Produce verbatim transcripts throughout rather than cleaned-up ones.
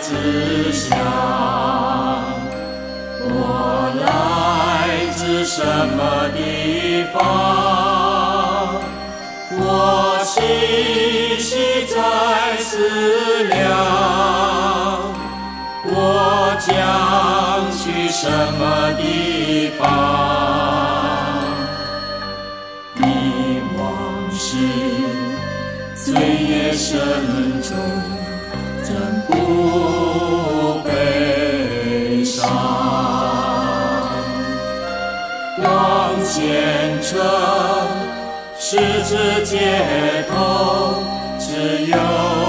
自乡，我来自什么地方？我细细在思量，我将去什么地方？你往事岁月深重，怎不悲伤？往前程，十字街头，只有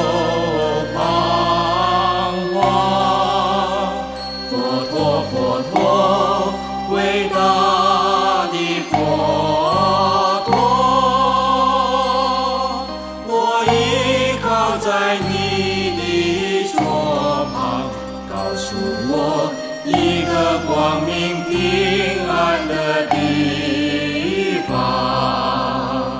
彷徨。佛陀，佛陀，伟大的佛陀，我依靠在你的左旁，告诉我一个光明平安的地方。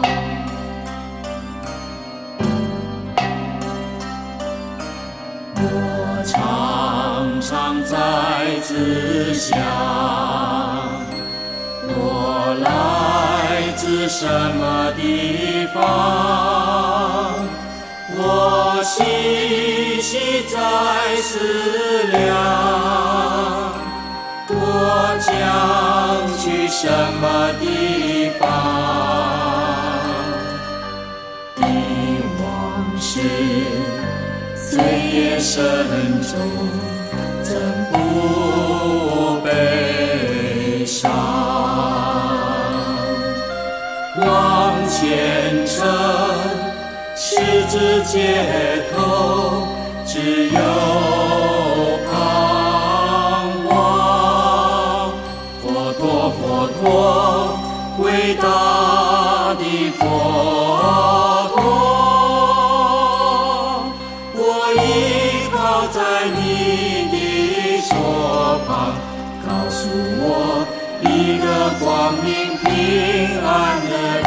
我常常在自想，我来自什么地方？我细细在思量，我将去什么地方？你往事岁月深重，怎不悲伤？往前程，十字街头，只有彷徨。佛陀，佛陀，伟大的佛陀，我依靠在你的左旁，告诉我一个光明平安的